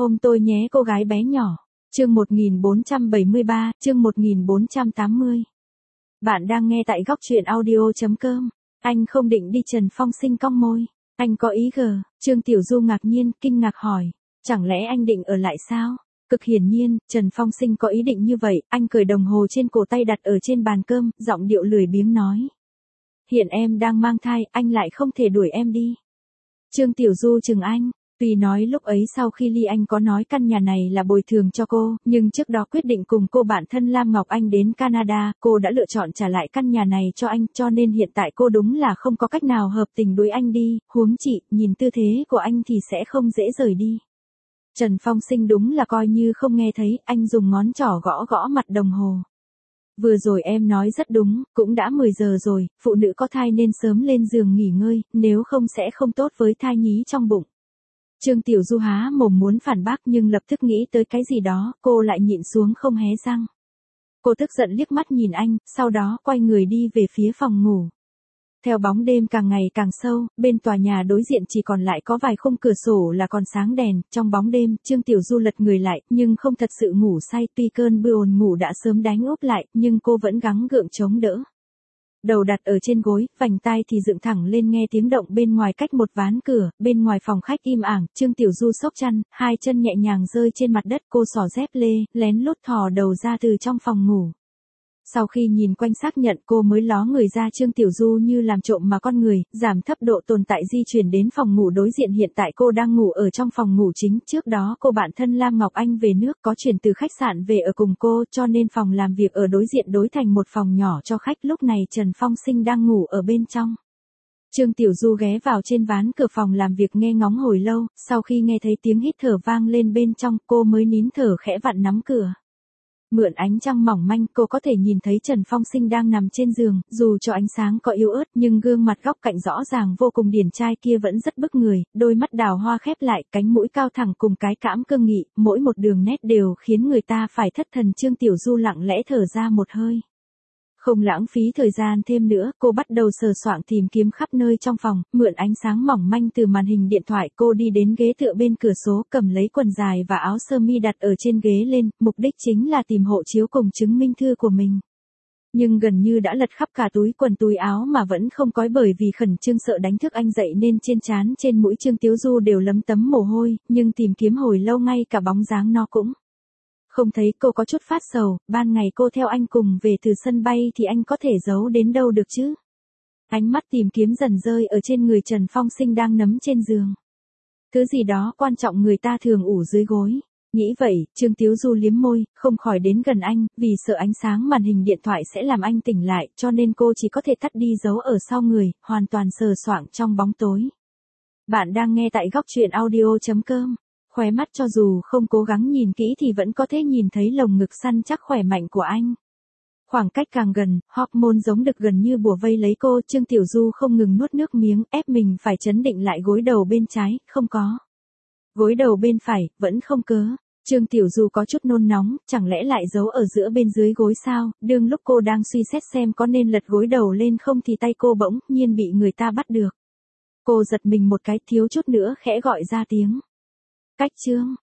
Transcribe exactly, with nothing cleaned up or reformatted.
Ôm tôi nhé cô gái bé nhỏ. Chương một nghìn bốn trăm bảy mươi ba, chương một nghìn bốn trăm tám mươi. Bạn đang nghe tại góc truyện audio chấm com. Anh không định đi. Trần Phong Sinh cong môi. Anh có ý gờ. Trương Tiểu Du ngạc nhiên, kinh ngạc hỏi. Chẳng lẽ anh định ở lại sao? Cực hiển nhiên, Trần Phong Sinh có ý định như vậy. Anh cởi đồng hồ trên cổ tay đặt ở trên bàn cơm, giọng điệu lười biếng nói. Hiện em đang mang thai, anh lại không thể đuổi em đi. Trương Tiểu Du chừng anh. Tuy nói lúc ấy sau khi ly anh có nói căn nhà này là bồi thường cho cô, nhưng trước đó quyết định cùng cô bạn thân Lam Ngọc Anh đến Canada, cô đã lựa chọn trả lại căn nhà này cho anh, cho nên hiện tại cô đúng là không có cách nào hợp tình đuổi anh đi, huống chị, nhìn tư thế của anh thì sẽ không dễ rời đi. Trần Phong Sinh đúng là coi như không nghe thấy, anh dùng ngón trỏ gõ gõ mặt đồng hồ. Vừa rồi em nói rất đúng, cũng đã mười giờ rồi, phụ nữ có thai nên sớm lên giường nghỉ ngơi, nếu không sẽ không tốt với thai nhí trong bụng. Trương Tiểu Du há mồm muốn phản bác nhưng lập tức nghĩ tới cái gì đó, cô lại nhịn xuống không hé răng. Cô tức giận liếc mắt nhìn anh, sau đó quay người đi về phía phòng ngủ. Theo bóng đêm càng ngày càng sâu, bên tòa nhà đối diện chỉ còn lại có vài khung cửa sổ là còn sáng đèn, trong bóng đêm, Trương Tiểu Du lật người lại, nhưng không thật sự ngủ say, tuy cơn buồn ngủ đã sớm đánh úp lại, nhưng cô vẫn gắng gượng chống đỡ. Đầu đặt ở trên gối, vành tai thì dựng thẳng lên nghe tiếng động bên ngoài cách một ván cửa, bên ngoài phòng khách im ảng, Trương Tiểu Du xốc chăn, hai chân nhẹ nhàng rơi trên mặt đất, cô xỏ dép lê, lén lút thò đầu ra từ trong phòng ngủ. Sau khi nhìn quanh xác nhận cô mới ló người ra. Trương Tiểu Du như làm trộm mà con người, giảm thấp độ tồn tại di chuyển đến phòng ngủ đối diện. Hiện tại cô đang ngủ ở trong phòng ngủ chính, trước đó cô bạn thân Lam Ngọc Anh về nước có chuyển từ khách sạn về ở cùng cô, cho nên phòng làm việc ở đối diện đối thành một phòng nhỏ cho khách. Lúc này Trần Phong Sinh đang ngủ ở bên trong. Trương Tiểu Du ghé vào trên ván cửa phòng làm việc nghe ngóng hồi lâu, sau khi nghe thấy tiếng hít thở vang lên bên trong, cô mới nín thở khẽ vặn nắm cửa. Mượn ánh trăng mỏng manh, cô có thể nhìn thấy Trần Phong Sinh đang nằm trên giường, dù cho ánh sáng có yếu ớt nhưng gương mặt góc cạnh rõ ràng vô cùng điển trai kia vẫn rất bức người, đôi mắt đào hoa khép lại, cánh mũi cao thẳng cùng cái cãm cương nghị, mỗi một đường nét đều khiến người ta phải thất thần. Trương Tiểu Du lặng lẽ thở ra một hơi. Không lãng phí thời gian thêm nữa, cô bắt đầu sờ soạng tìm kiếm khắp nơi trong phòng, mượn ánh sáng mỏng manh từ màn hình điện thoại, cô đi đến ghế tựa bên cửa sổ, cầm lấy quần dài và áo sơ mi đặt ở trên ghế lên, mục đích chính là tìm hộ chiếu cùng chứng minh thư của mình. Nhưng gần như đã lật khắp cả túi quần túi áo mà vẫn không có, bởi vì khẩn trương sợ đánh thức anh dậy nên trên trán trên mũi Trương Tiểu Du đều lấm tấm mồ hôi, nhưng tìm kiếm hồi lâu ngay cả bóng dáng nó cũng không thấy. Cô có chút phát sầu, ban ngày cô theo anh cùng về từ sân bay thì anh có thể giấu đến đâu được chứ? Ánh mắt tìm kiếm dần rơi ở trên người Trần Phong Sinh đang nấm trên giường. Thứ gì đó quan trọng người ta thường ủ dưới gối. Nghĩ vậy, Trương Tiểu Du liếm môi, không khỏi đến gần anh, vì sợ ánh sáng màn hình điện thoại sẽ làm anh tỉnh lại, cho nên cô chỉ có thể tắt đi giấu ở sau người, hoàn toàn sờ soạng trong bóng tối. Bạn đang nghe tại góc truyện audio chấm com. Khóe mắt cho dù không cố gắng nhìn kỹ thì vẫn có thể nhìn thấy lồng ngực săn chắc khỏe mạnh của anh. Khoảng cách càng gần, hormone giống đực gần như bủa vây lấy cô. Trương Tiểu Du không ngừng nuốt nước miếng, ép mình phải trấn định lại. Gối đầu bên trái, không có. Gối đầu bên phải, vẫn không cớ. Trương Tiểu Du có chút nôn nóng, chẳng lẽ lại giấu ở giữa bên dưới gối sao? Đương lúc cô đang suy xét xem có nên lật gối đầu lên không thì tay cô bỗng nhiên bị người ta bắt được. Cô giật mình một cái, thiếu chút nữa khẽ gọi ra tiếng. Cách Trương,